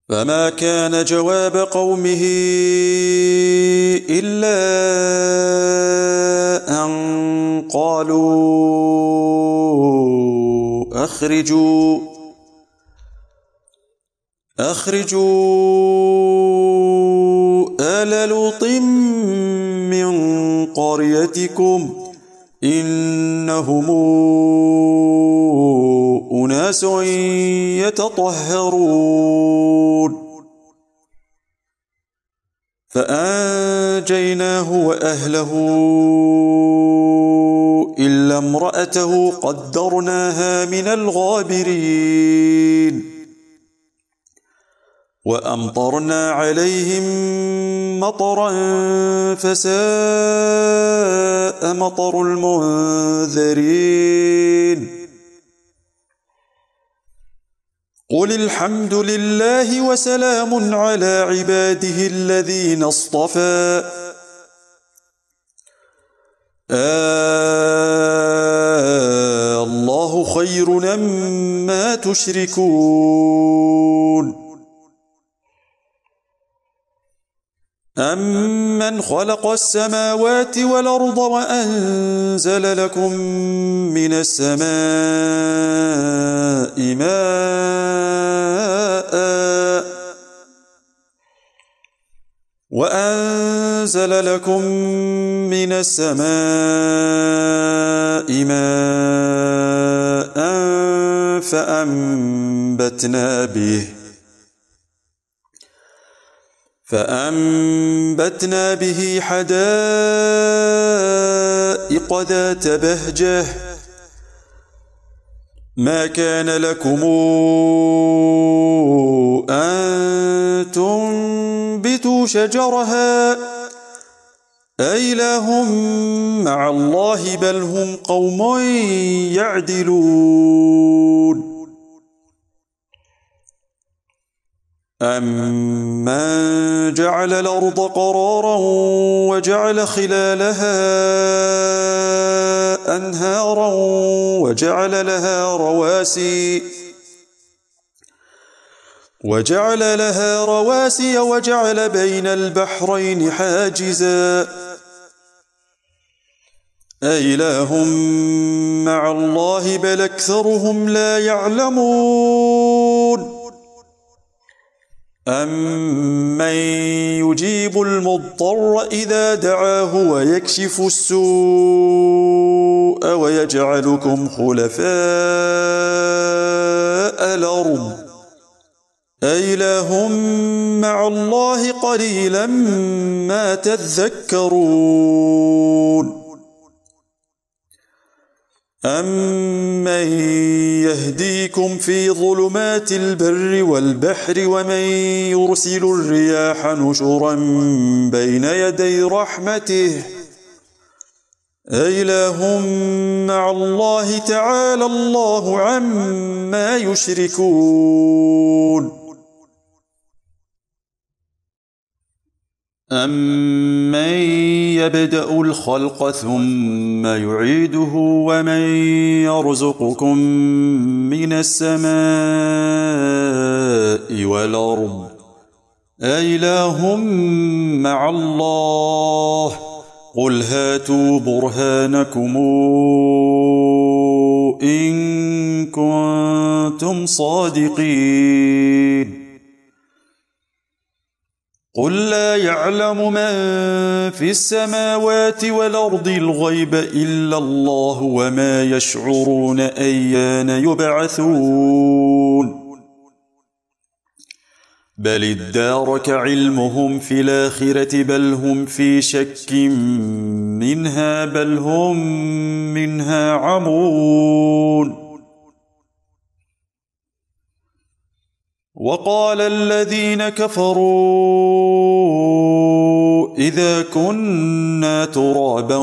فما كان جواب قومه إلا أن قالوا أخرجوا آل لوط من قريتكم إنهم أناس يتطهرون فأنجيناه وأهله إلا امرأته قدرناها من الغابرين وأمطرنا عليهم مطرا فساء مطر المنذرين قل الحمد لله وسلام على عباده الذين اصطفى الله خير أما تشركون أمن خلق السماوات والأرض وأنزل لكم من السماء ماء فأنبتنا به حدائق ذات بهجة ما كان لكم أن تنبتوا شجرها أإله مع الله بل هم قوم يعدلون أمن جعل الأرض قرارا وجعل خلالها أنهارا وجعل لها رواسي وجعل بين البحرين حاجزا أإله مع الله بل أكثرهم لا يعلمون أمن يجيب المضطر إذا دعاه ويكشف السوء ويجعلكم خلفاء الأرض أإله مع الله قليلا ما تذكرون أمن يهديكم في ظلمات البر والبحر ومن يرسل الرياح نشرا بين يدي رحمته أإله مع الله تعالى الله عما يشركون أمن يبدأ الخلق ثم يعيده ومن يرزقكم من السماء والأرض أإله مع الله قل هاتوا برهانكم إن كنتم صادقين قل لا يعلم من في السماوات والأرض الغيب إلا الله وما يشعرون أيان يبعثون بل ادارك علمهم في الآخرة بل هم في شك منها بل هم منها عمون وقال الذين كفروا إذا كنا ترابا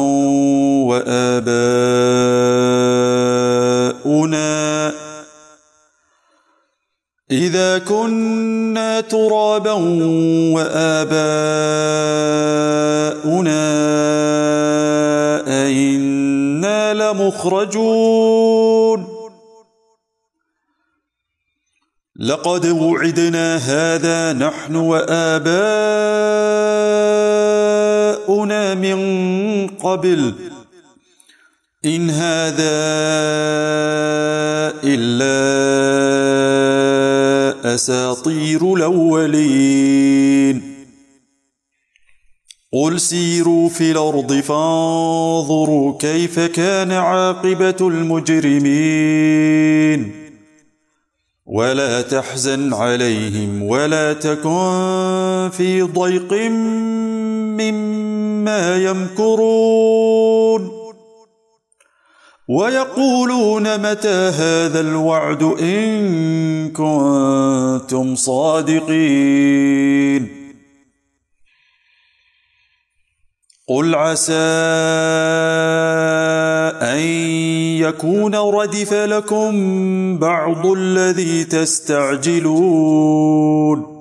وآباؤنا أئنا لمخرجون لقد وعدنا هذا نحن وآباؤنا من قبل إن هذا إلا أساطير الأولين قل سيروا في الأرض فانظروا كيف كان عاقبة المجرمين ولا تحزن عليهم ولا تكن في ضيق مما يمكرون ويقولون متى هذا الوعد إن كنتم صادقين قل عسى أن يكون ردف لكم بعض الذي تستعجلون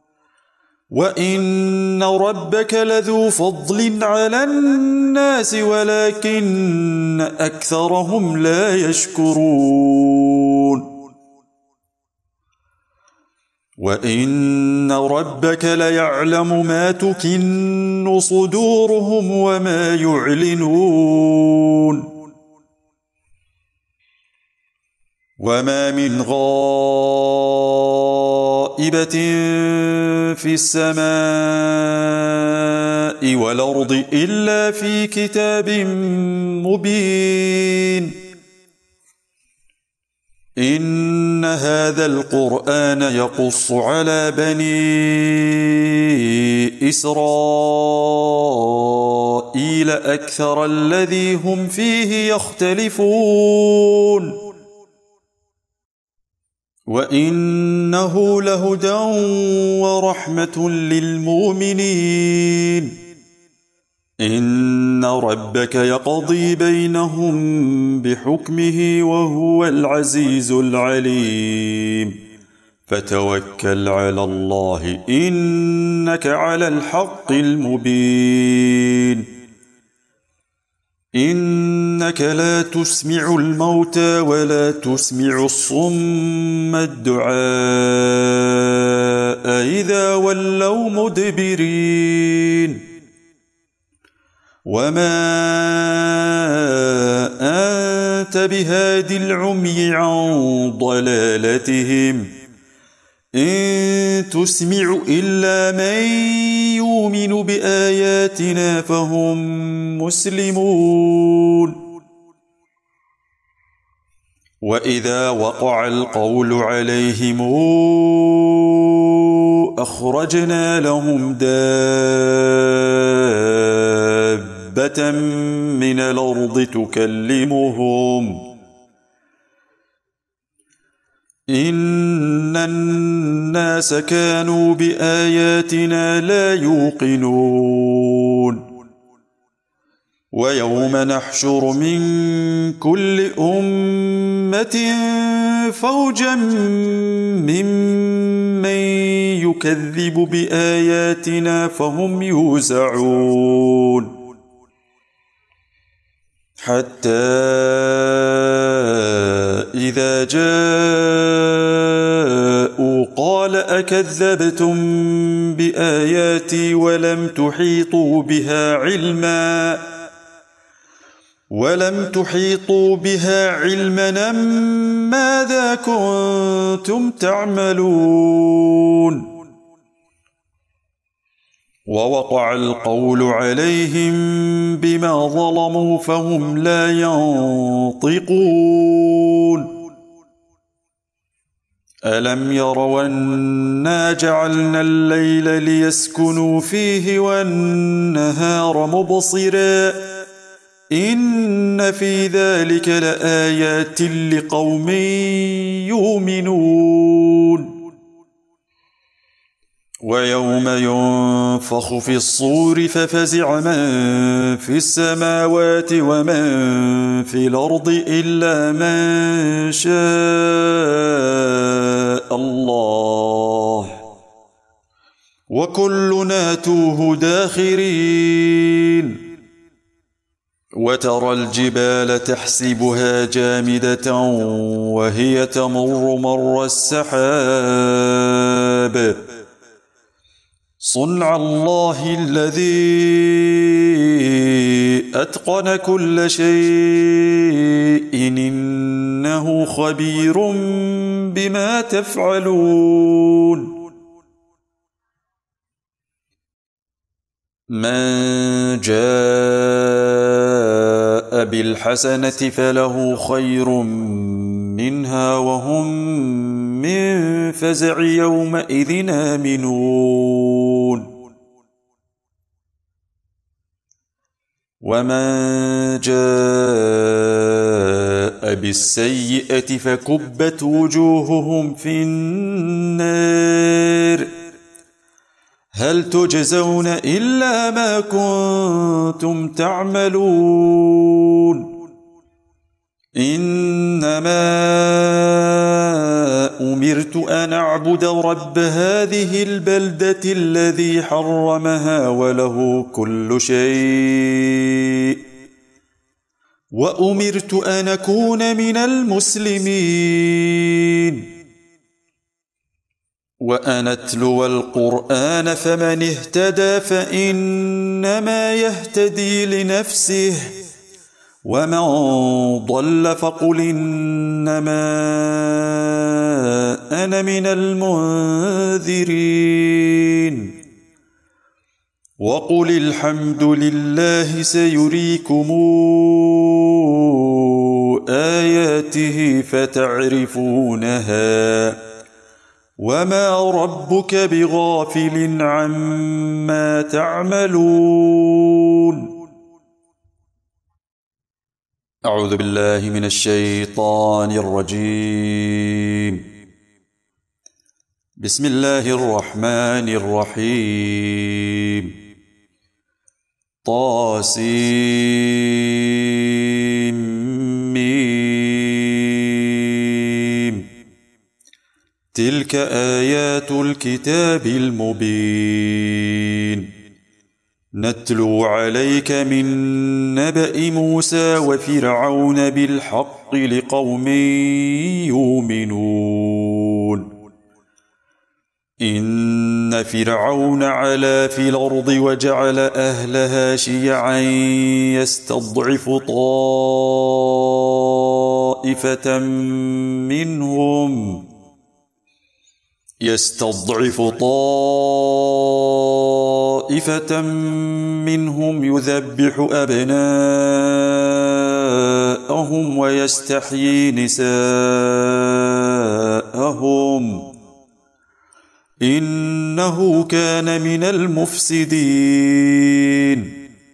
وإن ربك لذو فضل على الناس ولكن أكثرهم لا يشكرون وإن ربك ليعلم ما تكن صدورهم وما يعلنون وما من غائبة في السماء والأرض إلا في كتاب مبين إن هذا القرآن يقص على بني إسرائيل أكثر الذي هم فيه يختلفون وإنه لهدى ورحمة للمؤمنين إن ربك يقضي بينهم بحكمه وهو العزيز العليم فتوكل على الله إنك على الحق المبين إنك لا تسمع الموتى ولا تسمع الصم الدعاء إذا ولوا مدبرين وما أنت بهاد العمي عن ضلالتهم إن تسمع إلا من يؤمن بآياتنا فهم مسلمون وإذا وقع القول عليهم أخرجنا لهم دابة من الأرض تكلمهم إن الناس كانوا بآياتنا لا يوقنون ويوم نحشر من كل أمة فوجا ممن يكذب بآياتنا فهم يوزعون حتى إذا جاءوا قال أكذبتم بآياتي ولم تحيطوا بها علما ماذا كنتم تعملون ووقع القول عليهم بما ظلموا فهم لا ينطقون ألم يروا أنا جعلنا الليل ليسكنوا فيه والنهار مبصرا إن في ذلك لآيات لقوم يؤمنون ويوم ينفخ في الصور ففزع من في السماوات ومن في الأرض إلا من شاء الله وكلنا توه داخرين وترى الجبال تحسبها جامدة وهي تمر مر السحاب صنع الله الذي أتقن كل شيء إنه خبير بما تفعلون من جاء بالحسنة فله خير منها وهم من فزع يومئذ آمنون ومن جاء بالسيئة فكبت وجوههم في النار هل تجزون إلا ما كنتم تعملون إنما أمرت أن أعبد رب هذه البلدة الذي حرمها وله كل شيء وأمرت أن أكون من المسلمين وأن أتلو القرآن فمن اهتدى فإنما يهتدي لنفسه ومن ضل فقل إنما أنا من المنذرين وقل الحمد لله سيريكم آياته فتعرفونها وما ربك بغافل عما تعملون أعوذ بالله من الشيطان الرجيم بسم الله الرحمن الرحيم طاسيم تلك آيات الكتاب المبين نتلو عليك من نبأ موسى وفرعون بالحق لقوم يؤمنون إن فرعون علا في الأرض وجعل أهلها شيعا يستضعف طائفة منهم يذبح أبناءهم ويستحيي نساءهم إنه كان من المفسدين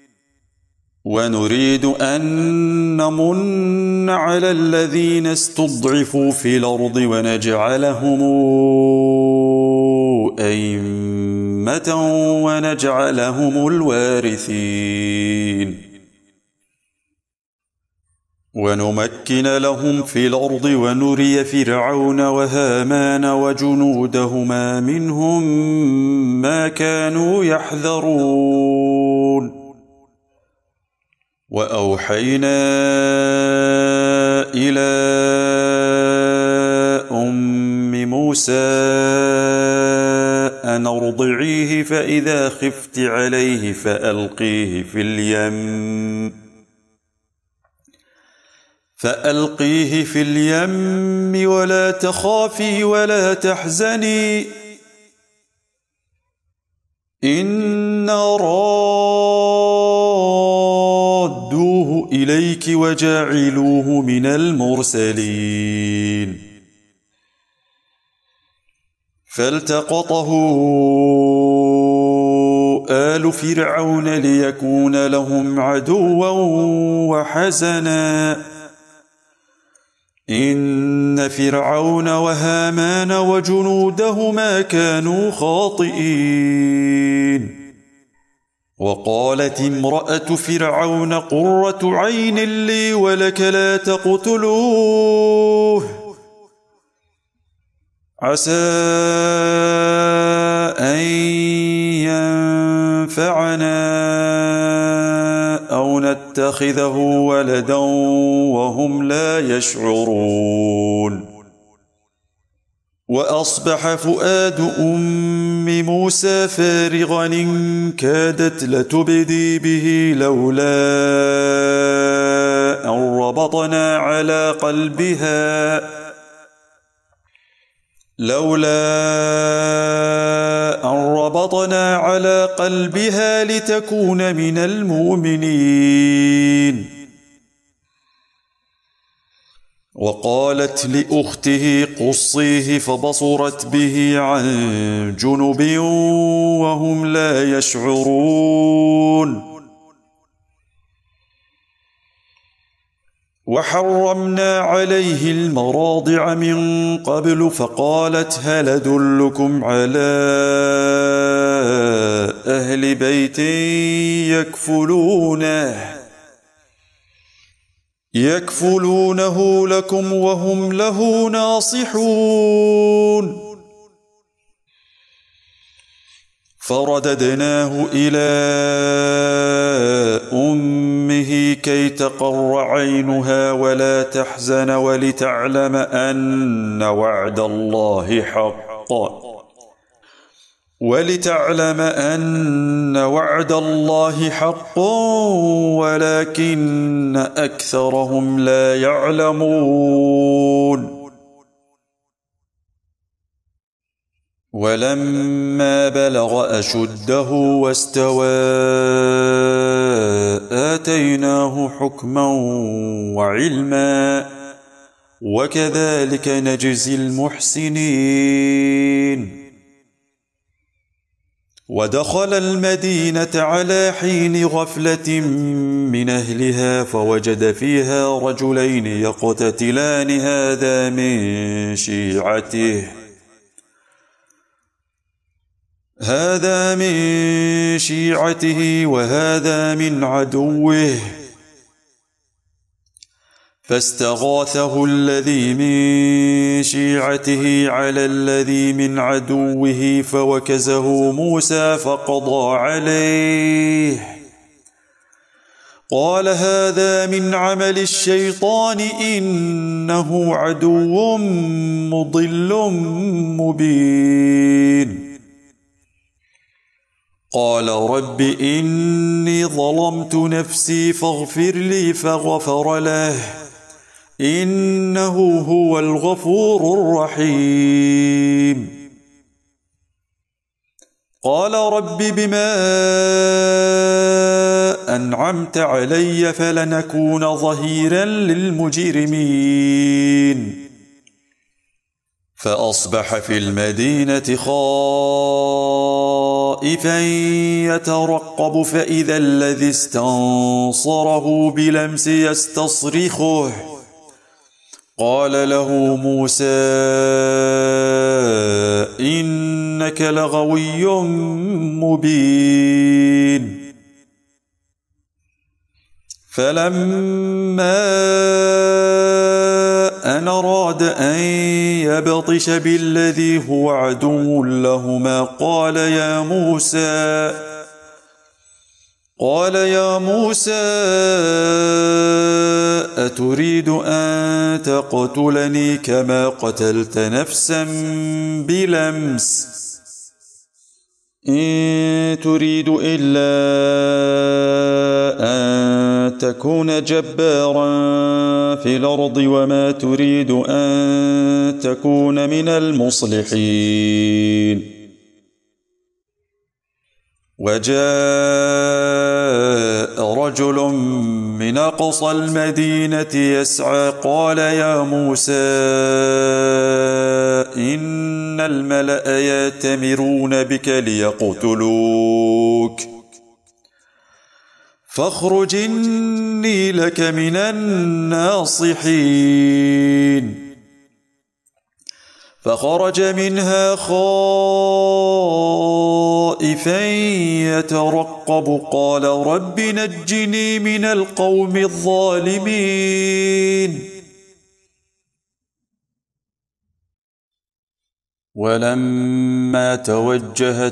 ونريد أن نمن على الذين استضعفوا في الأرض ونجعلهم أئمة ونجعلهم الوارثين ونمكن لهم في الأرض ونري فرعون وهامان وجنودهما منهم ما كانوا يحذرون وأوحينا إلى أم موسى أن أرضعيه فإذا خفت عليه فألقيه في اليم ولا تخافي ولا تحزني إنا رادوه إليك وجاعلوه من المرسلين فالتقطه آل فرعون ليكون لهم عدوا وحزنا إن فرعون وهامان وجنودهما كانوا خاطئين وقالت امرأة فرعون قرة عين لي ولك لا تقتلوه عسى أن ينفعنا أو نتخذه يتخذه ولدا وهم لا يشعرون. وأصبح فؤاد أم موسى فارغا إن كادت لتبدي به لولا أن ربطنا على قلبها لتكون من المؤمنين. وقالت لأخته قصيه فبصرت به عن جنب وهم لا يشعرون. وحرمنا عليه المراضع من قبل فقالت هل أدلكم على أهل بيت يكفلونه لكم وهم له ناصحون. فرددناه إلى أمه كي تقر عينها ولا تحزن ولتعلم أن وعد الله حق ولكن أكثرهم لا يعلمون. ولما بلغ أشده واستوى آتيناه حكما وعلما وكذلك نجزي المحسنين. ودخل المدينة على حين غفلة من أهلها فوجد فيها رجلين يقتتلان هذا من شيعته وهذا من عدوه، فاستغاثه الذي من شيعته على الذي من عدوه فوكزه موسى فقضى عليه. قال هذا من عمل الشيطان إنه عدو مضل مبين. قال رب إني ظلمت نفسي فاغفر لي فغفر له إنه هو الغفور الرحيم. قال رب بما أنعمت علي فلنكون ظهيرا للمجرمين. فأصبح في المدينة خائفا يترقب فإذا الذي استنصره بلمس يستصرخه. قال له موسى إنك لغوي مبين. فلما أن أراد أن يبطش بالذي هو عدو لهما قال يا موسى أتريد أن تقتلني كما قتلت نفسا بلمس إن تريد إلا أن تكون جبارا في الأرض وما تريد أن تكون من المصلحين. وجاء رجل من أقصى المدينة يسعى قال يا موسى إن الملأ يأتمرون بك ليقتلوك فاخرج إني لك من الناصحين. فخرج منها خائفا يترقب قال رب نجني من القوم الظالمين. ولما توجه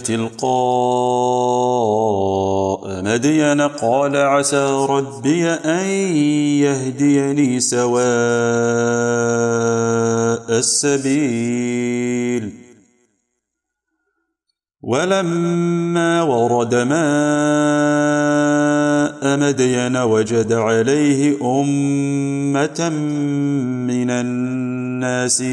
تلقاء مدين قال عسى ربي أن يهديني سواء السبيل ولما ورد ماء مدين وجد عليه أمة من الناس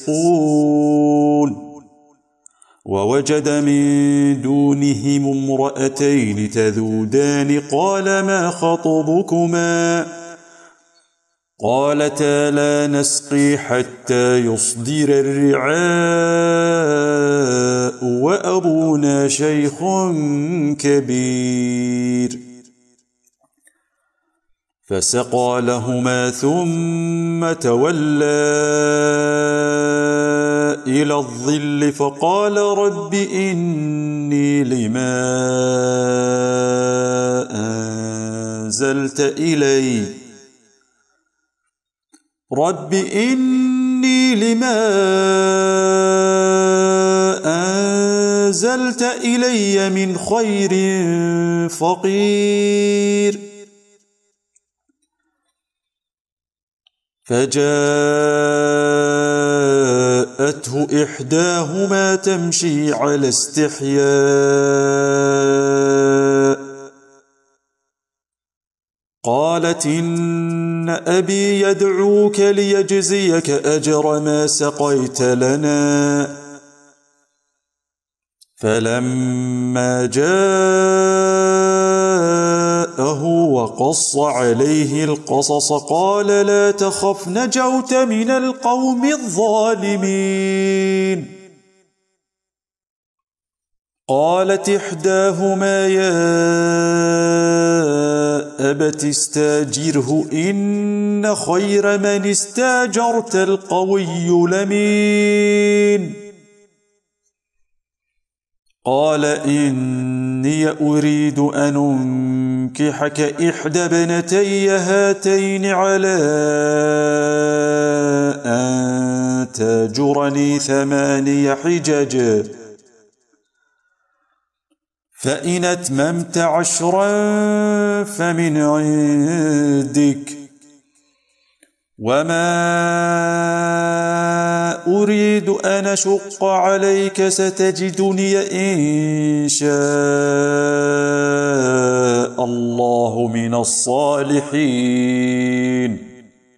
يسقون ووجد من دونهم امرأتين تذودان قال ما خطبكما قالتا لا نسقي حتى يصدر الرعاء وأبونا شيخ كبير فسقى لهما ثم تولى إلى الظل فقال رب إني لما أنزلت إلي من خير فقير فجاءته إحداهما تمشي على استحياء قالت إن أبي يدعوك ليجزيك أجر ما سقيت لنا فلما جاءه وقص عليه القصص قال لا تخف نجوت من القوم الظالمين قالت إحداهما يا أبت استاجره إن خير من استاجرت القوي الأمين قال إني أريد أن أنكحك إحدى ابنتي هاتين على أن تأجرني 8 حجج فإن أتممت 10 فمن عندك وما أريد أن أشق عليك ستجدني إن شاء الله من الصالحين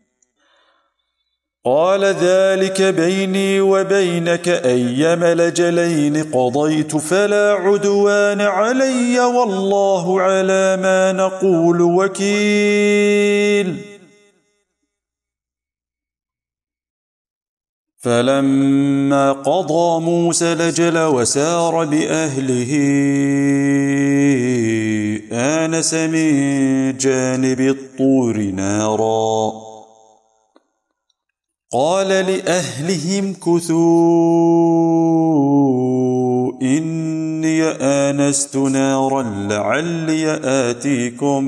قال ذلك بيني وبينك أيما الأجلين قضيت فلا عدوان علي والله على ما نقول وكيل فلما قضى موسى الأجل وسار بأهله آنس من جانب الطور نارا قال لأهلهم كثوا إني آنست نارا لعلي آتيكم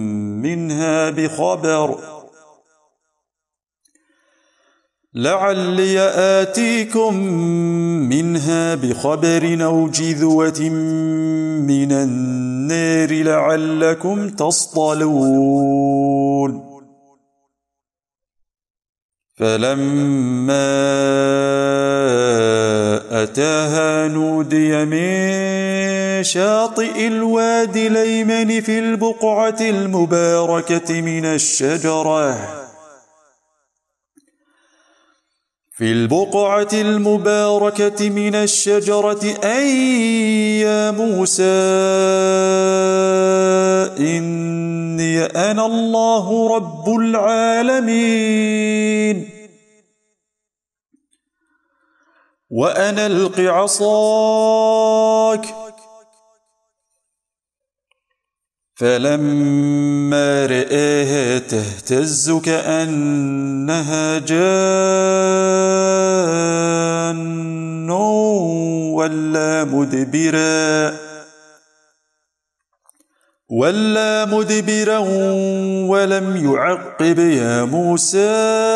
منها بخبر أو جذوة من النار لعلكم تصطلون فلما أتاها نودي من شاطئ الوادي الأيمن في البقعة المباركة من الشجرة أي يا موسى إني أنا الله رب العالمين وأن ألق عصاك فلما رآها تهتز كأنها جان ولا مدبرا ولى مدبرا ولم يعقب. يا موسى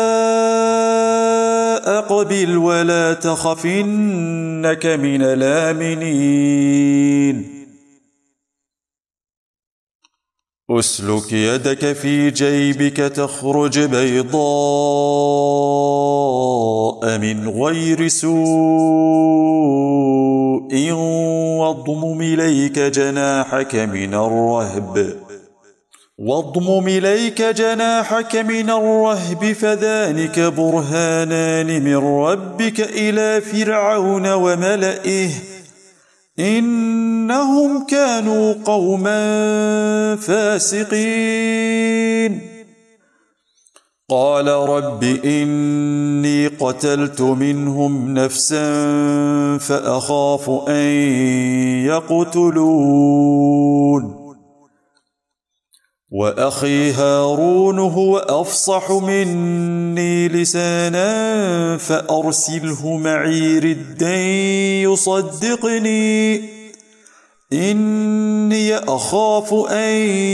أقبل ولا تخف إنك من الآمنين. أسلك يدك في جيبك تخرج بيضاء من غير سوء واضمم إليك جناحك من الرهب فذلك برهانان من ربك إلى فرعون وملئه إنهم كانوا قوما فاسقين. قال رب إني قتلت منهم نفسا فأخاف أن يقتلون وأخي هارون هو أفصح مني لسانا فأرسله معي ردا يصدقني إني أخاف أن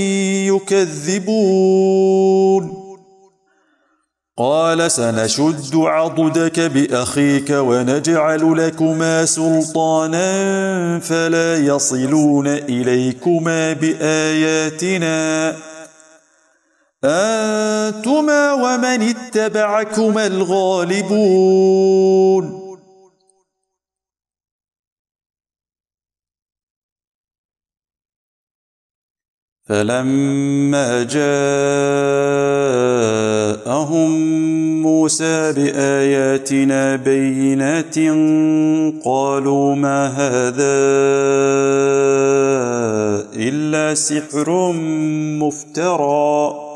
يكذبون. قال سنشد عضدك بأخيك ونجعل لكما سلطانا فلا يصلون إليكما بآياتنا أنتما ومن اتبعكما الغالبون. فلما جاءهم موسى بآياتنا بينات قالوا ما هذا إلا سحر مفترى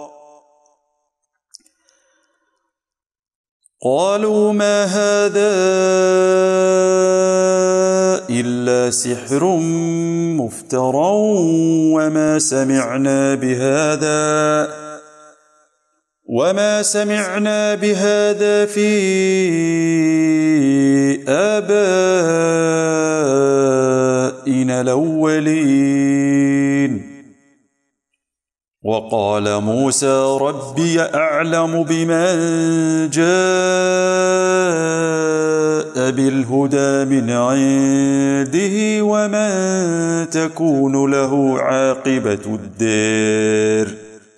وما سمعنا بهذا في آبائنا الأولين. وقال موسى ربي أعلم بمن جاء بالهدى من عنده ومن تكون له عاقبة الدار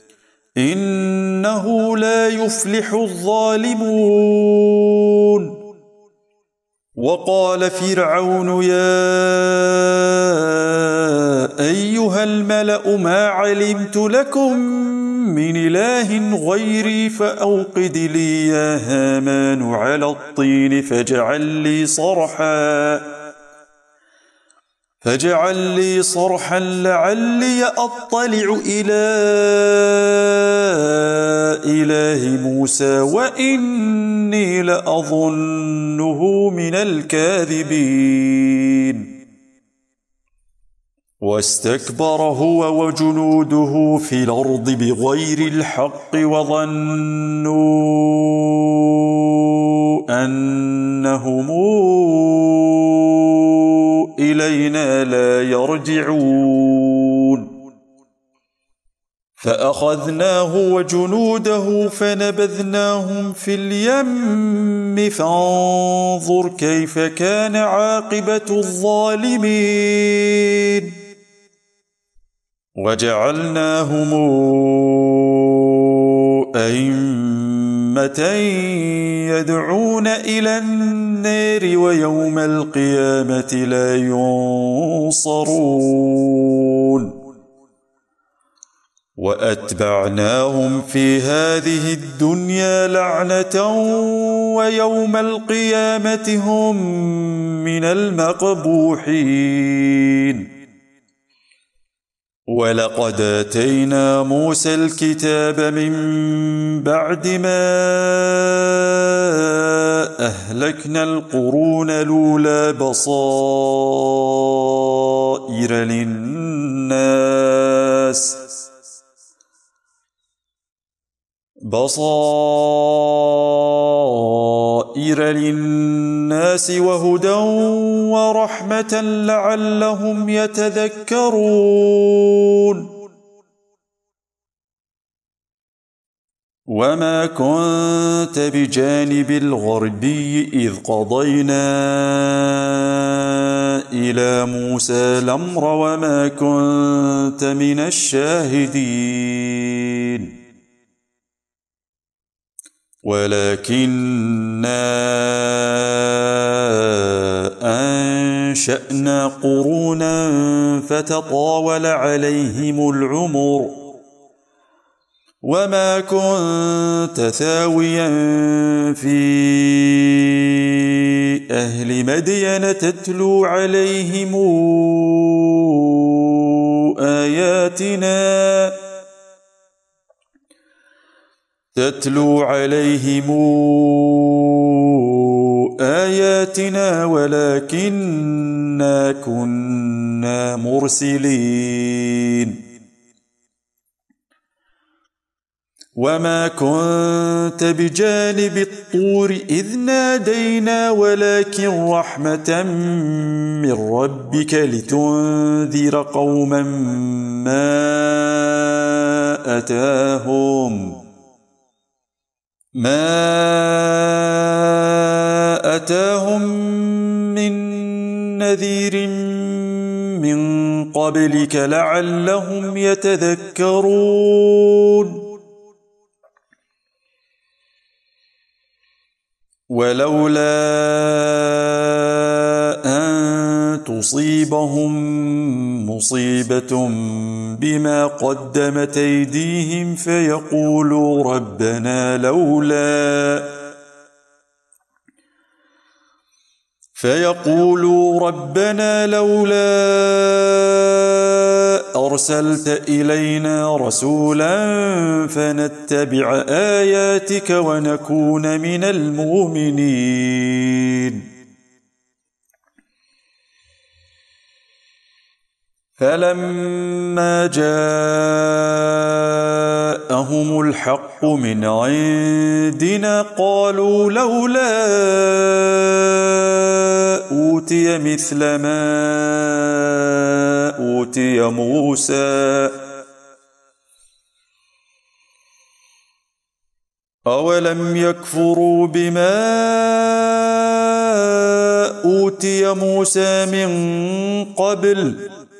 إنه لا يفلح الظالمون. وقال فرعون يا أيها الملأ ما علمت لكم من إله غيري فأوقد لي يا هامان على الطين فاجعل لي صرحا لعلي أطلع إلى إله موسى وإني لأظنه من الكاذبين. واستكبر هو وجنوده في الأرض بغير الحق وظنوا أنهم إلينا لا يرجعون. فأخذناه وجنوده فنبذناهم في اليم فانظر كيف كان عاقبة الظالمين. وجعلناهم أئمة يدعون إلى النار ويوم القيامة لا ينصرون. وأتبعناهم في هذه الدنيا لعنة ويوم القيامة هم من المقبوحين. ولقد آتينا موسى الكتاب من بعد ما أهلكنا القرون الأولى بصائر للناس وهدى ورحمة لعلهم يتذكرون. وما كنت بجانب الغربي إذ قضينا إلى موسى الأمر وما كنت من الشاهدين ولكننا أنشأنا قرونا فتطاول عليهم العمر وما كنت ثاويا في أهل مدين تتلو عليهم آياتنا ولكننا كنا مرسلين وما كنت بجانب الطور إذ نادينا ولكن رحمة من ربك لتنذر قوما ما أتاهم من نذير من قبلك لعلهم يتذكرون ولولا أن تصيبهم مصيبة بما قدمت أيديهم فيقولوا ربنا لولا أرسلت إلينا رسولا فنتبع آياتك ونكون من المؤمنين فلما جاءهم الحق من عندنا قالوا لولا أوتي مثل ما أوتي موسى أولم يكفروا بما أوتي موسى من قبل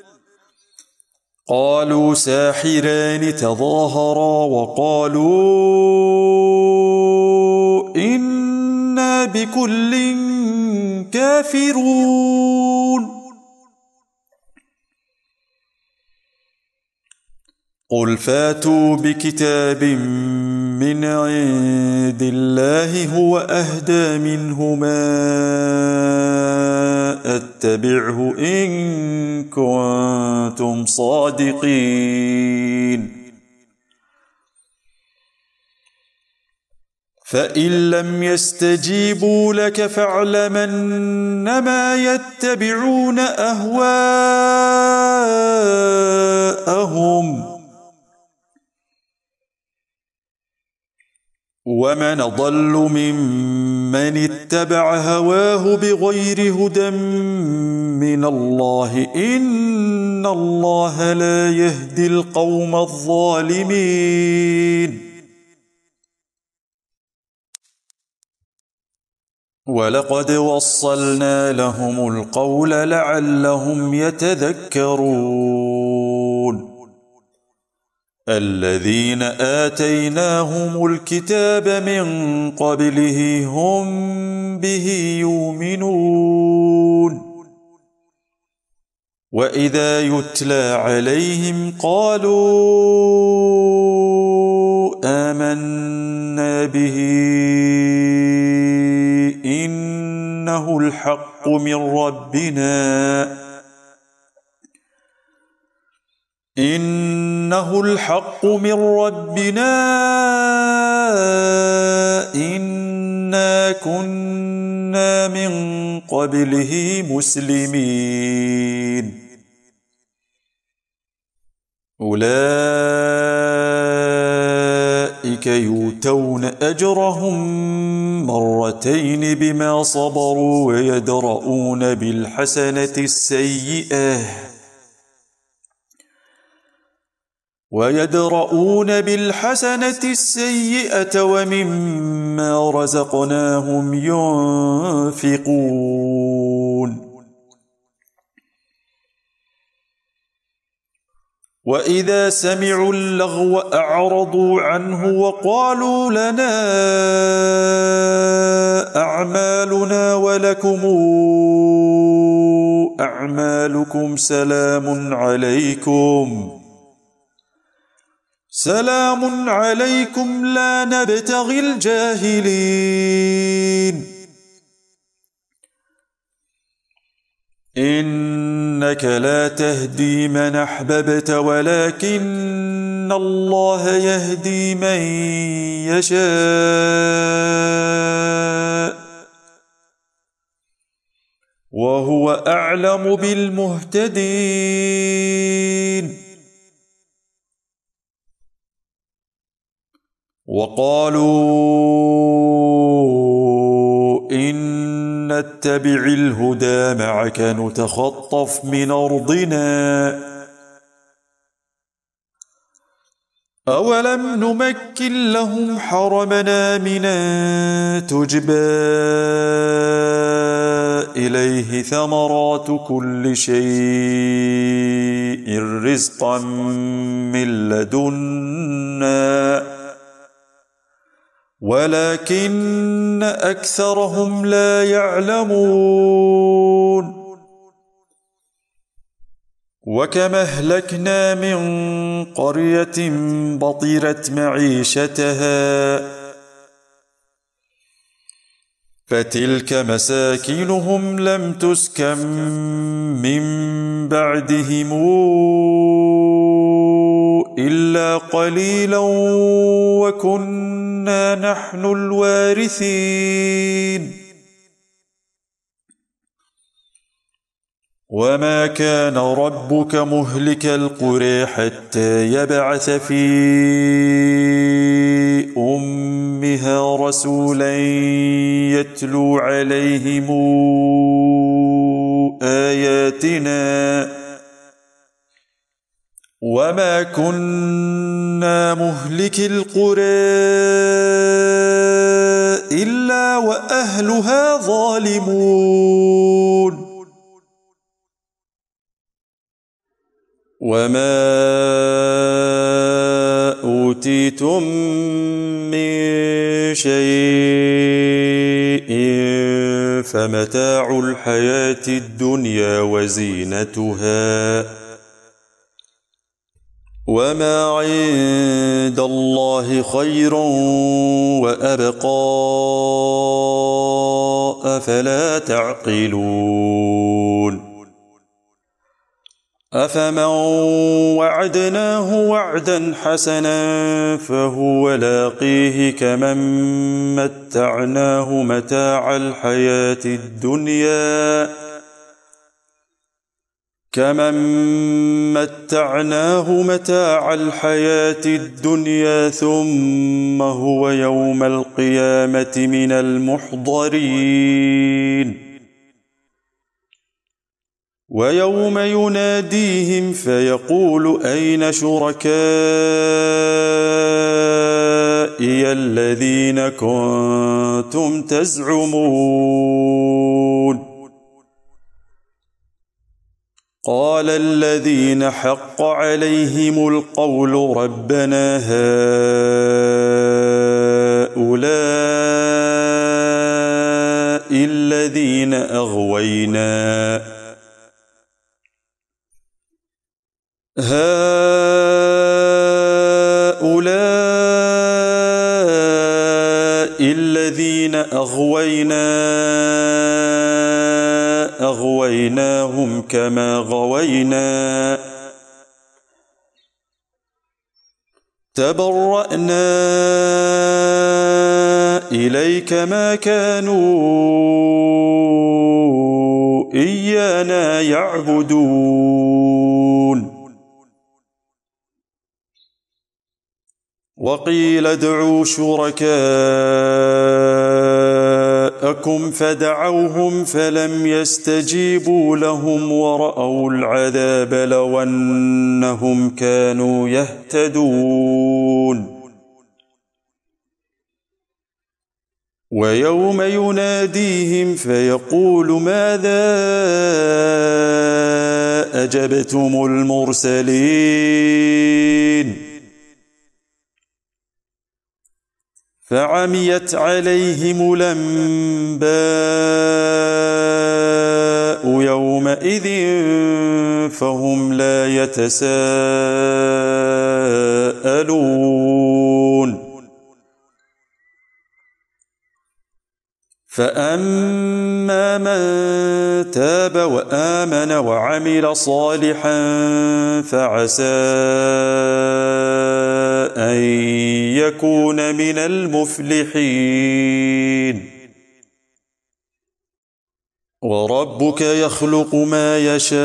قالوا ساحران تظاهرا وقالوا إنا بكل كافرون قل فاتوا بكتاب من عند الله هو أهدى منهما أتبعه إن كنتم صادقين فإن لم يستجيبوا لك فاعلم أنما يتبعون أهواءهم ومن أضل ممن اتبع هواه بغير هدى من الله إن الله لا يهدي القوم الظالمين ولقد وصلنا لهم القول لعلهم يتذكرون الذين آتيناهم الكتاب من قبله هم به يؤمنون وإذا يتلى عليهم قالوا آمنا به إنه الحق من ربنا إنا كنا من قبله مسلمين أولئك يؤتون أجرهم مرتين بما صبروا ويدرؤون بالحسنة السيئة ويدرؤون بالحسنة السيئة ومما رزقناهم ينفقون وإذا سمعوا اللغو أعرضوا عنه وقالوا لنا أعمالنا ولكم أعمالكم سلام عليكم لا نبتغي الجاهلين إنك لا تهدي من أحببت ولكن الله يهدي من يشاء وهو أعلم بالمهتدين وقالوا إن نتبع الهدى معك نتخطف من أرضنا أولم نمكن لهم حرمنا آمنا تجبى إليه ثمرات كل شيء رزقا من لدنا ولكن أكثرهم لا يعلمون وكم أهلكنا من قرية بطرت معيشتها فتلك مساكنهم لم تسكن من بعدهم إلا قليلا وكنا نحن الوارثين وما كان ربك مهلك القرى حتى يبعث في أمها رسولا يتلو عليهم آياتنا وما كنا مهلك القرى إلا وأهلها ظالمون وما أوتيتم من شيء فمتاع الحياة الدنيا وزينتها وما عند الله خير وأبقى أفلا تعقلون أفمن وعدناه وعدا حسنا فهو لاقيه كمن متعناه متاع الحياة الدنيا ثم هو يوم القيامة من المحضرين ويوم يناديهم فيقول أين شركائي الذين كنتم تزعمون قال الذين حق عليهم القول ربنا هؤلاء الذين أغويناهم كما غوينا تبرأنا إليك ما كانوا إيانا يعبدون وقيل ادعوا شركاءكم شركاءكم فدعوهم فلم يستجيبوا لهم ورأوا العذاب لو أنهم كانوا يهتدون ويوم يناديهم فيقول ماذا أجبتم المرسلين فعميت عليهم الأنباء يومئذ فهم لا يتساءلون فأما من تاب وآمن وعمل صالحا فعسى أن يكون من المفلحين وربك يخلق ما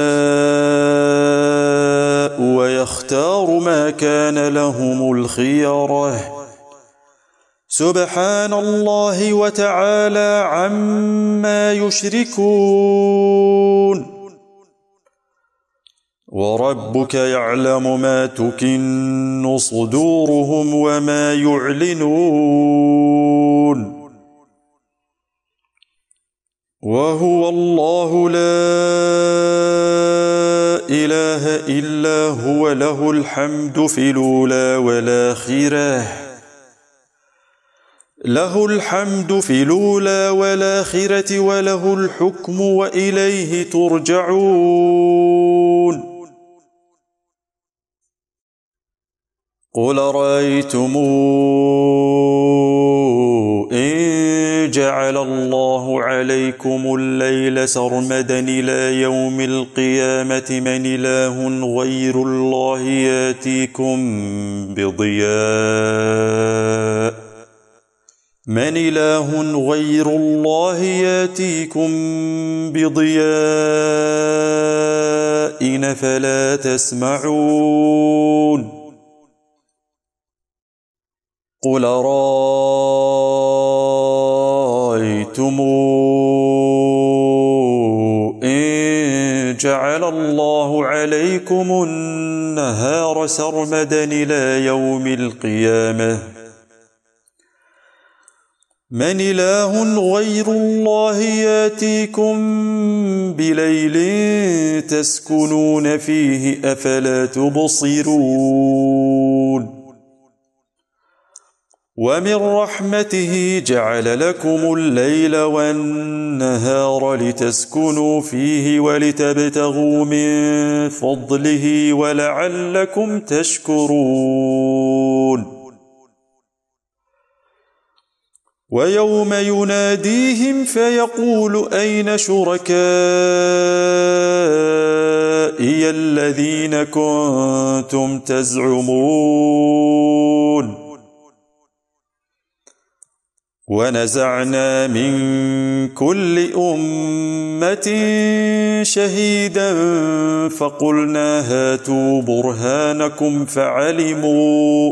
يشاء ويختار ما كان لهم الخيرة سبحان الله وتعالى عما يشركون وربك يعلم ما تكن صدورهم وما يعلنون وهو الله لا إله إلا هو له الحمد في الأولى والآخرة له الحمد في الأولى والآخرة وله الحكم وإليه ترجعون قل رأيتم إن جعل الله عليكم الليل سرمدا إلى يوم القيامة من إله غير الله يأتيكم بضياء من إله غير الله يأتيكم بضياء فلا تسمعون قل رأيتم إن جعل الله عليكم النهار سرمدا إلى يوم القيامة من إله غير الله يأتيكم بليل تسكنون فيه أفلا تبصرون ومن رحمته جعل لكم الليل والنهار لتسكنوا فيه ولتبتغوا من فضله ولعلكم تشكرون ويوم يناديهم فيقول أين شركائي الذين كنتم تزعمون ونزعنا من كل أمة شهيدا فقلنا هاتوا برهانكم فعلموا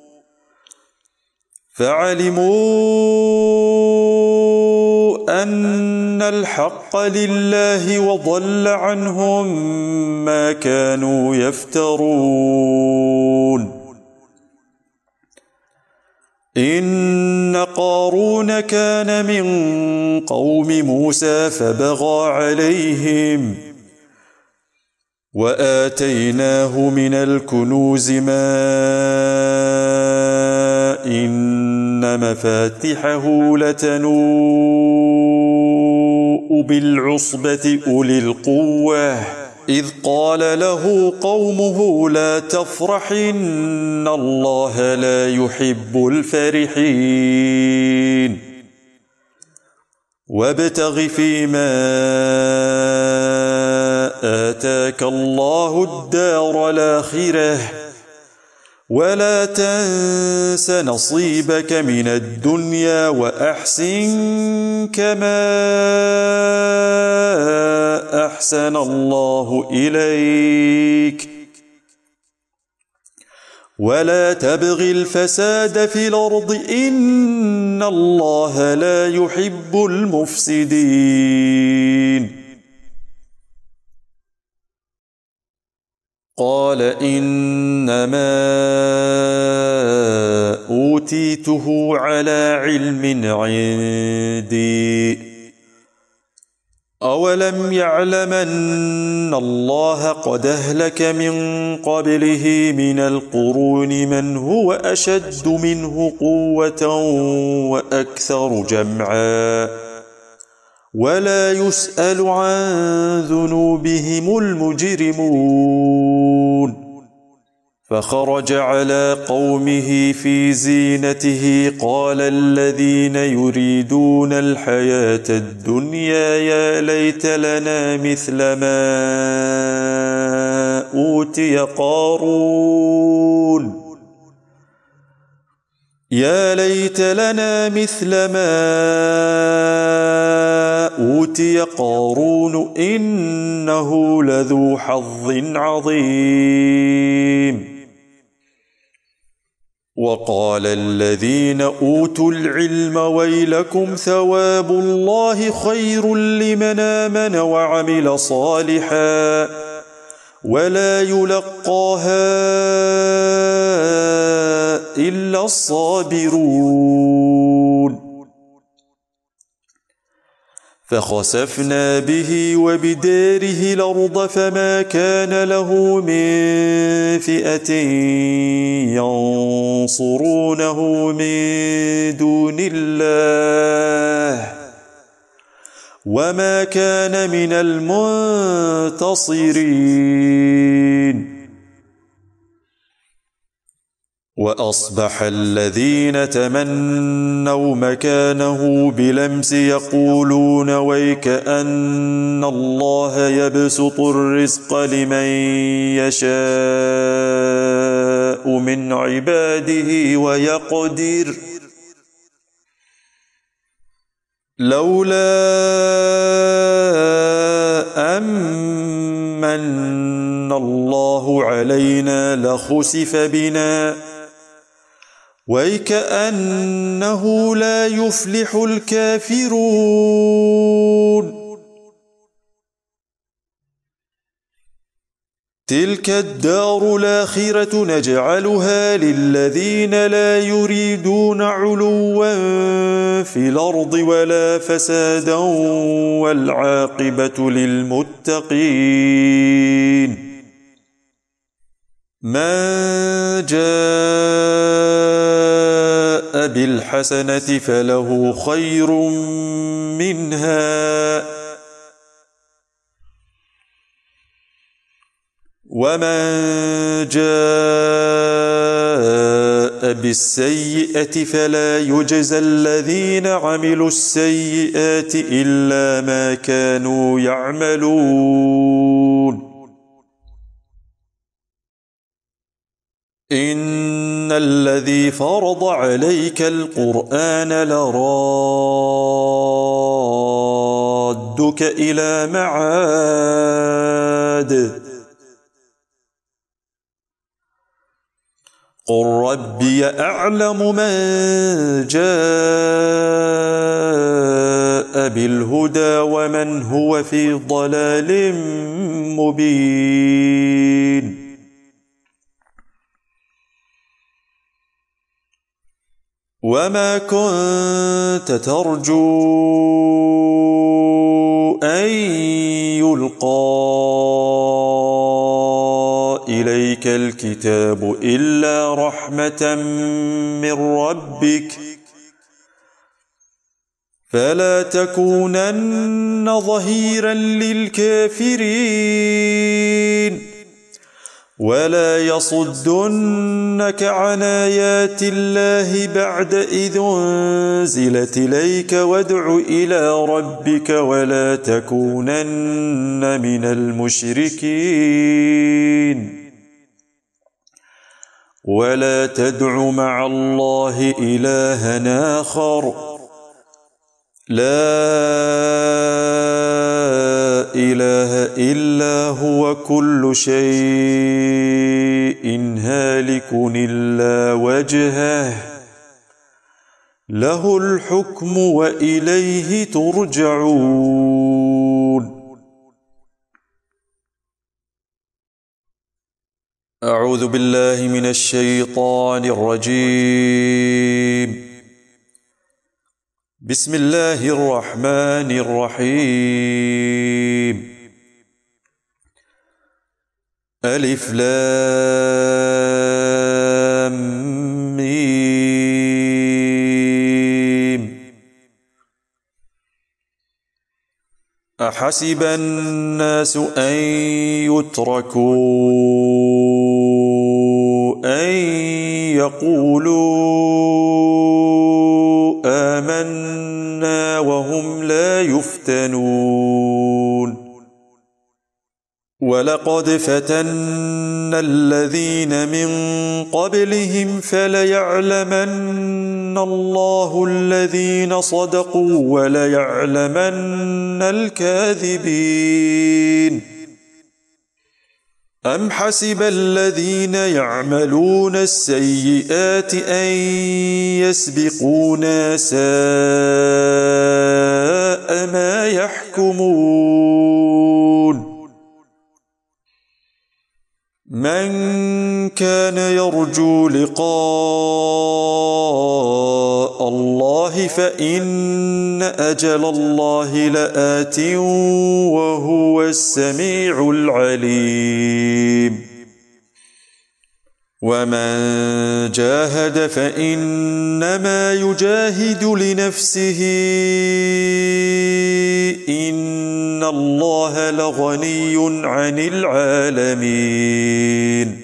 أن الحق لله وضل عنهم ما كانوا يفترون إن قارون كان من قوم موسى فبغى عليهم وآتيناه من الكنوز ما إن مفاتحه لتنوء بالعصبة أولي القوة إذ قال له قومه لا تفرح إن الله لا يحب الفرحين وابتغ فيما آتاك الله الدار الآخرة ولا تنس نصيبك من الدنيا وأحسن كما أحسن الله إليك ولا تبغ الفساد في الأرض إن الله لا يحب المفسدين. قال إنما أوتيته على علم عندي أولم يعلم أن الله قد أهلك من قبله من القرون من هو أشد منه قوة وأكثر جمعا ولا يسأل عن ذنوبهم المجرمون. فخرج على قومه في زينته قال الذين يريدون الحياة الدنيا يا ليت لنا مثل ما أوتي قارون يا ليت لنا مثل ما أوتي قارون إنه لذو حظ عظيم. وقال الذين أوتوا العلم ويلكم ثواب الله خير لمن آمن وعمل صالحا ولا يلقاها إلا الصابرون. فخسفنا به وبداره الأرض فما كان له من فئة ينصرونه من دون الله وما كان من المنتصرين. وأصبح الذين تمنوا مكانه بلمس يقولون ويك أن الله يبسط الرزق لمن يشاء من عباده ويقدر لولا أمن الله علينا لخسف بنا ويكأنه لا يفلح الكافرون. تلك الدار الآخرة نجعلها للذين لا يريدون علوا في الأرض ولا فسادا والعاقبة للمتقين. من جاء بالحسنة فله خير منها ومن جاء بالسيئة فلا يجزى الذين عملوا السيئات إلا ما كانوا يعملون. إن الذي فرض عليك القرآن لرادك إلى معاد قل ربي أعلم من جاء بالهدى ومن هو في ضلال مبين. وما كنت ترجو أن يلقى إليك الكتاب إلا رحمة من ربك فلا تكونن ظهيرا للكافرين ولا يصدنك عن آيات الله بعد إذ أنزلت إليك وادع إلى ربك ولا تكونن من المشركين ولا تدع مع الله إلها آخر لا إله إلا هو كل شيء هالك إلا وجهه له الحكم وإليه ترجعون. أعوذ بالله من الشيطان الرجيم. بسم الله الرحمن الرحيم. ألف لام ميم. أحسب الناس أن يتركوا أن يقولوا آمنا وهم لا يفتنون. ولقد فتنا الذين من قبلهم فليعلمن الله الذين صدقوا وليعلمن الكاذبين. أم حسب الذين يعملون السيئات أن يسبقونا ساء ما يحكمون. من كان يرجو لقاء الله فإن أجل الله لآت وهو السميع العليم. ومن جاهد فإنما يجاهد لنفسه إن الله لغني عن العالمين.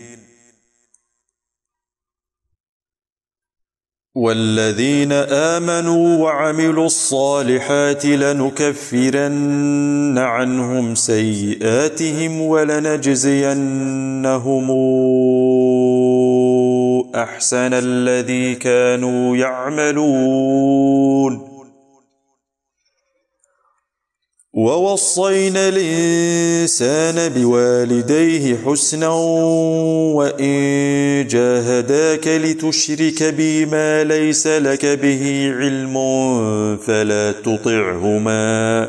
والذين آمنوا وعملوا الصالحات لنكفرن عنهم سيئاتهم ولنجزينهم أحسن الذي كانوا يعملون. ووصينا الإنسان بوالديه حسنا وإن جاهداك لتشرك بي ما ليس لك به علم فلا تطعهما.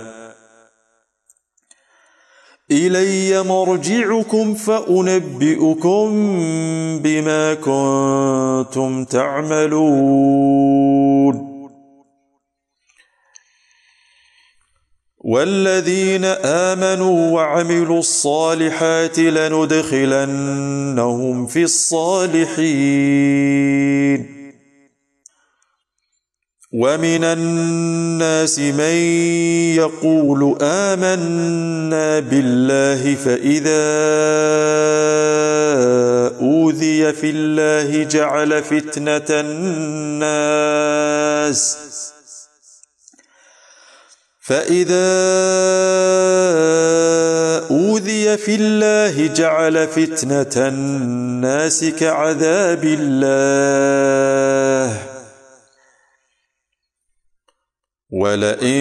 إلي مرجعكم فأنبئكم بما كنتم تعملون. والذين آمنوا وعملوا الصالحات لندخلنهم في الصالحين. ومن الناس من يقول آمنا بالله فإذا أوذي في الله جعل فتنة الناس كعذاب الله. ولئن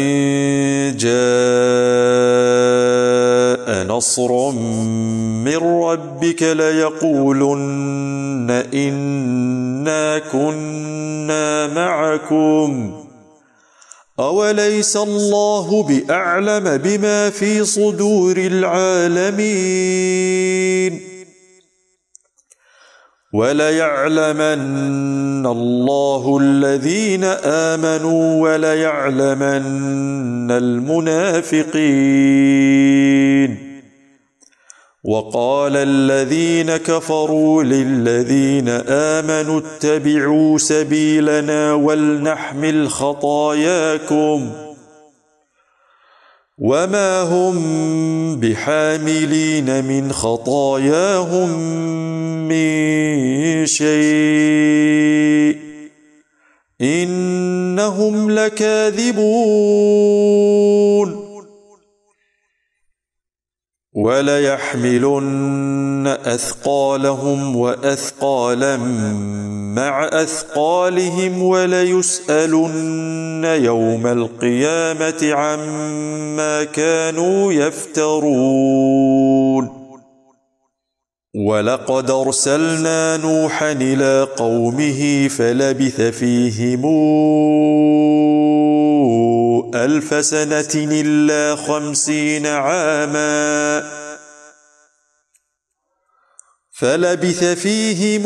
جاء نصر من ربك ليقولن إنا كنا معكم أوليس الله بأعلم بما في صدور العالمين. وليعلمن الله الذين آمنوا وليعلمن المنافقين. وقال الذين كفروا للذين آمنوا اتبعوا سبيلنا ولنحمل خطاياكم وما هم بحاملين من خطاياهم من شيء إنهم لكاذبون. وليحملن أثقالهم وأثقالا مع أثقالهم وليسألن يوم القيامة عما كانوا يفترون ولقد أرسلنا نوحا إلى قومه فلبث فيهم 1000 سنة إلا 50 عاما فلبث فيهم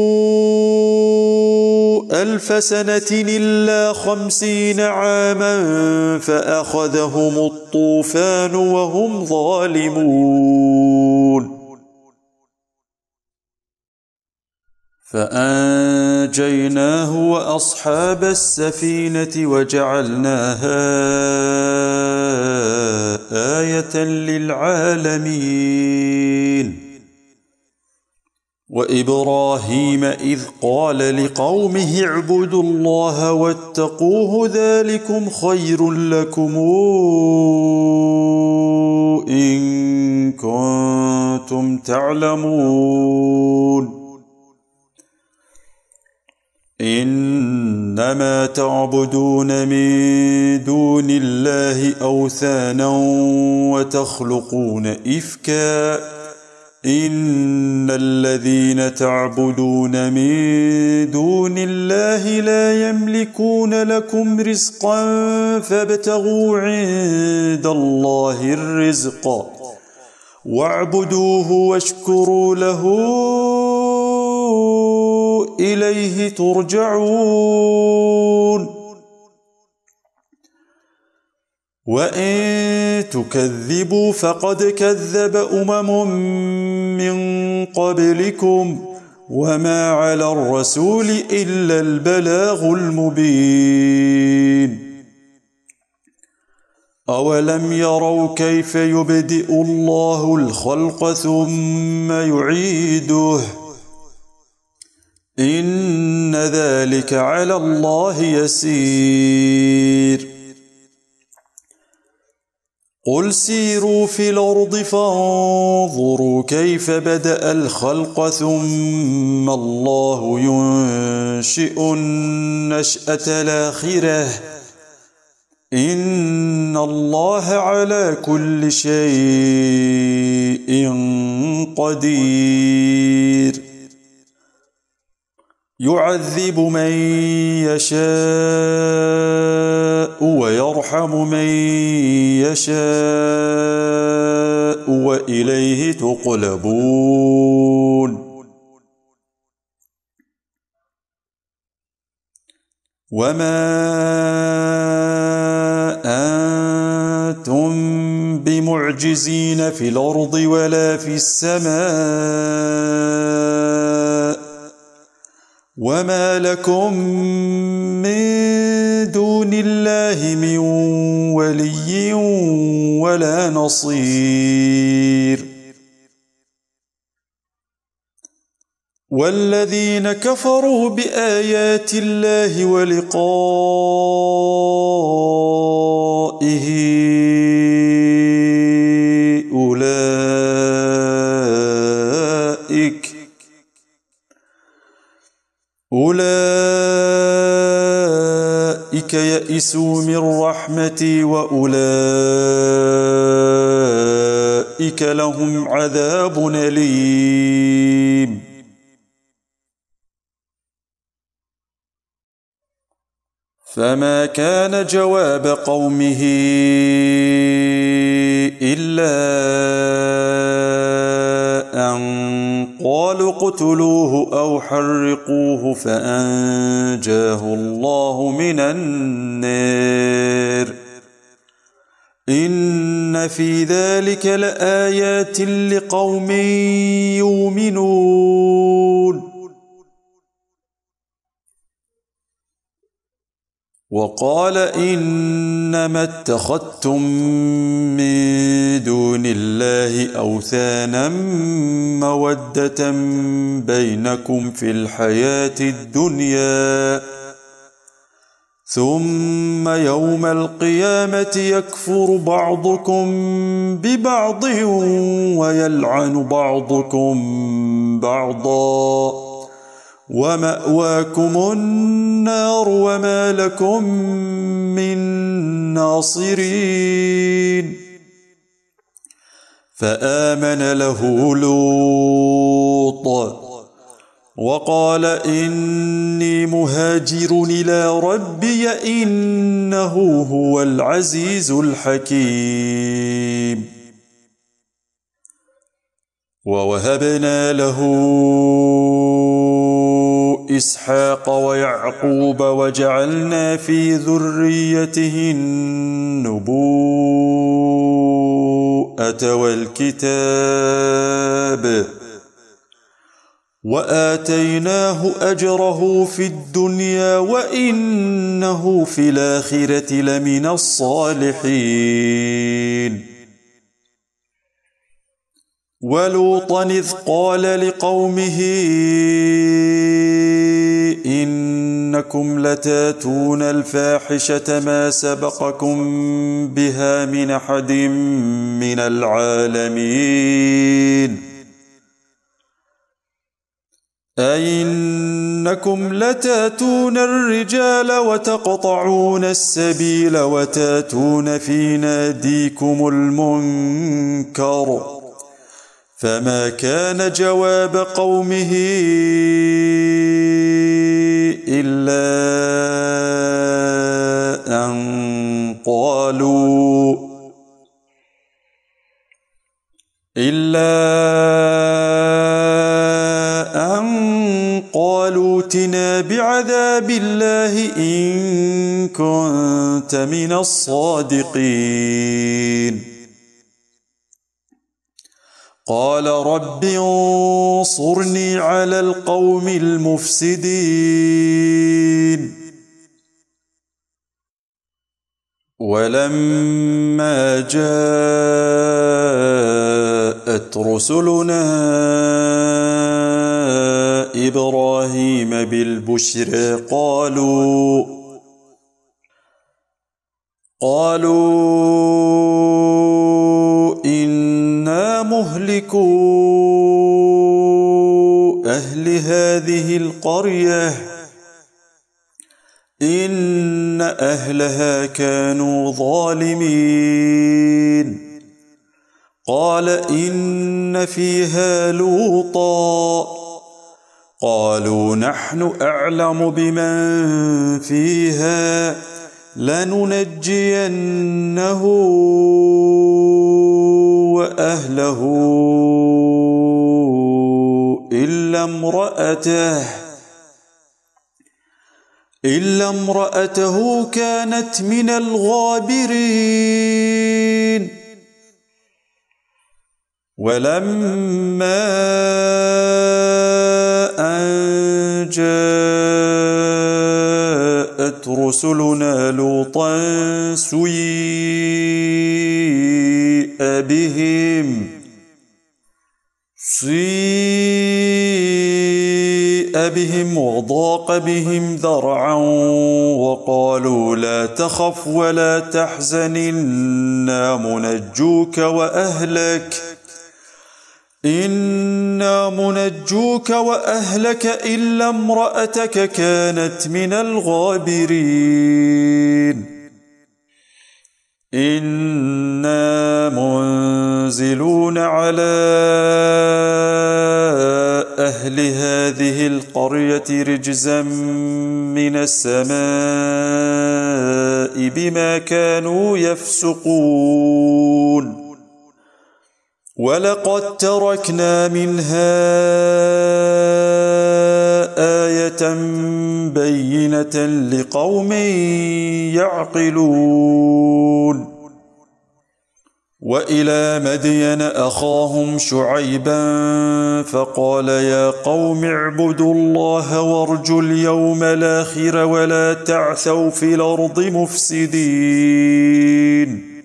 1000 سنة إلا 50 عاما فأخذهم الطوفان وهم ظالمون فأنجيناه وأصحاب السفينة وجعلناها آية للعالمين وإبراهيم إذ قال لقومه اعبدوا الله واتقوه ذلكم خير لكم إن كنتم تعلمون إنما تعبدون من دون الله أوثانا وتخلقون إفكا إن الذين تعبدون من دون الله لا يملكون لكم رزقا فابتغوا عند الله الرزق واعبدوه واشكروا له إليه ترجعون وإن تكذبوا فقد كذب من قبلكم وما على الرسول إلا البلاغ المبين أولم يروا كيف يبدئ الله الخلق ثم يعيده إن ذلك على الله يسير قل سيروا في الأرض فانظروا كيف بدأ الخلق ثم الله ينشئ النشأة الآخرة إن الله على كل شيء قدير يعذب من يشاء ويرحم من يشاء وإليه تقلبون وما أنتم بمعجزين في الأرض ولا في السماء وما لكم من دون الله من ولي ولا نصير والذين كفروا بآيات الله ولقائه أولئك يئسوا من رحمتي وأولئك لهم عذاب أليم فما كان جواب قومه إلا أن قالوا اقتلوه أو حرقوه فأنجاه الله من النار إن في ذلك لآيات لقوم يؤمنون وقال إنما اتخذتم من دون الله أوثانا مودة بينكم في الحياة الدنيا ثم يوم القيامة يكفر بعضكم ببعض ويلعن بعضكم بعضا ومأواكم النار وما لكم من ناصرين. فآمن له لوط وقال إني مهاجر إلى ربي إنه هو العزيز الحكيم. ووهبنا له إسحاق ويعقوب وجعلنا في ذريته النبوءة والكتاب وآتيناه أجره في الدنيا وإنه في الآخرة لمن الصالحين. ولوطا إذ قال لقومه إنكم لتاتون الفاحشة ما سبقكم بها من أحد من العالمين أئنكم لتاتون الرجال وتقطعون السبيل وتاتون في ناديكم المنكر. فما كان جواب قومه إلا أن قالوا ائتنا بعذاب الله إن كنت من الصادقين. قال رب انصرني على القوم المفسدين. ولما جاءت رسلنا إبراهيم بالبشرى قالوا إنا مهلكو أهل هذه القرية إن أهلها كانوا ظالمين. قال إن فيها لوطا قالوا نحن أعلم بمن فيها لننجينه وأهله إلا امرأته كانت من الغابرين. ولما أن جاءت رسلنا لوطا سيء بهم وضاق بهم ذرعا وقالوا لا تخف ولا تحزن إنا منجوك وأهلك إلا امرأتك كانت من الغابرين. إنا منزلون على أهل هذه القرية رجزا من السماء بما كانوا يفسقون. ولقد تركنا منها آية بينة لقوم يعقلون. وإلى مدين أخاهم شعيبا فقال يا قوم اعبدوا الله وارجوا اليوم الآخر ولا تعثوا في الأرض مفسدين.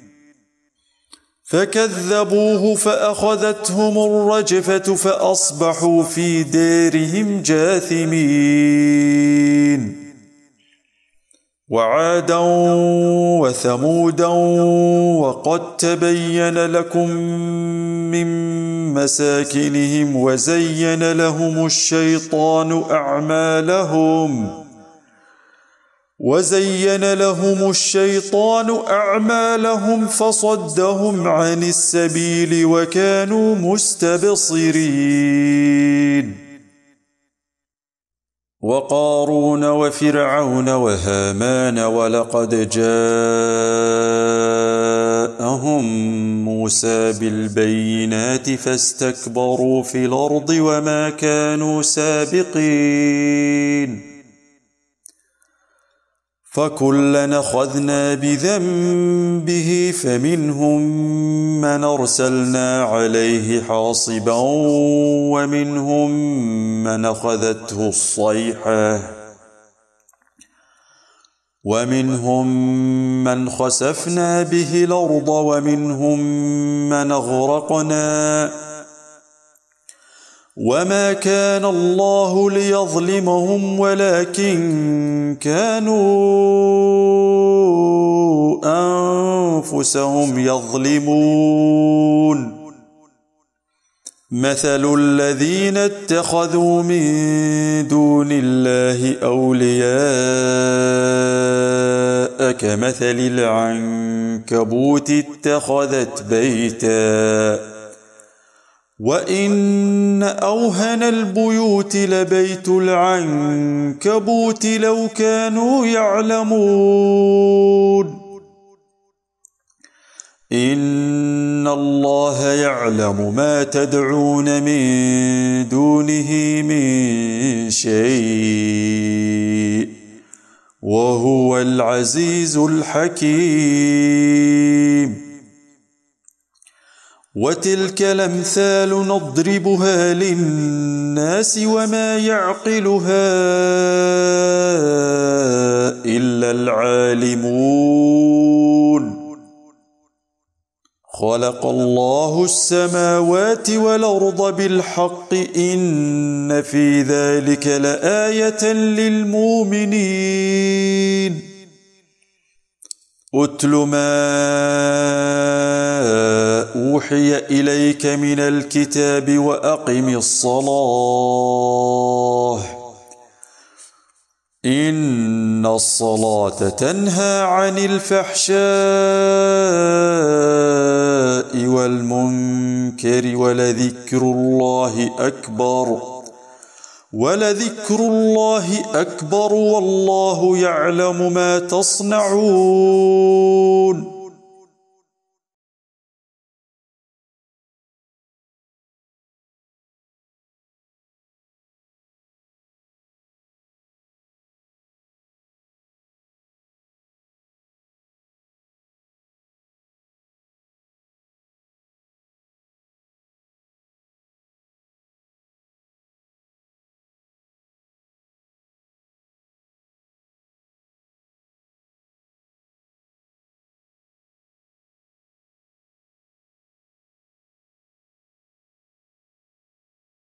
فكذبوه فأخذتهم الرجفة فأصبحوا في دارهم جاثمين. وعادا وثمودا وقد تبين لكم من مساكنهم وزين لهم الشيطان أعمالهم فصدهم عن السبيل وكانوا مستبصرين وقارون وفرعون وهامان ولقد جاءهم موسى بالبينات فاستكبروا في الأرض وما كانوا سابقين فكلا أخذنا بذنبه فمنهم من أرسلنا عليه حاصبا ومنهم من أخذته الصيحة ومنهم من خسفنا به الأرض ومنهم من أغرقنا وما كان الله ليظلمهم ولكن كانوا أنفسهم يظلمون مثل الذين اتخذوا من دون الله أولياء كمثل العنكبوت اتخذت بيتا وإن أوهن البيوت لبيت العنكبوت لو كانوا يعلمون إن الله يعلم ما تدعون من دونه من شيء وهو العزيز الحكيم وتلك الأمثال نضربها للناس وما يعقلها إلا العالمون خلق الله السماوات والأرض بالحق إن في ذلك لآية للمؤمنين أتل ما أوحي إليك من الكتاب وأقم الصلاة إن الصلاة تنهى عن الفحشاء والمنكر ولذكر الله أكبر والله يعلم ما تصنعون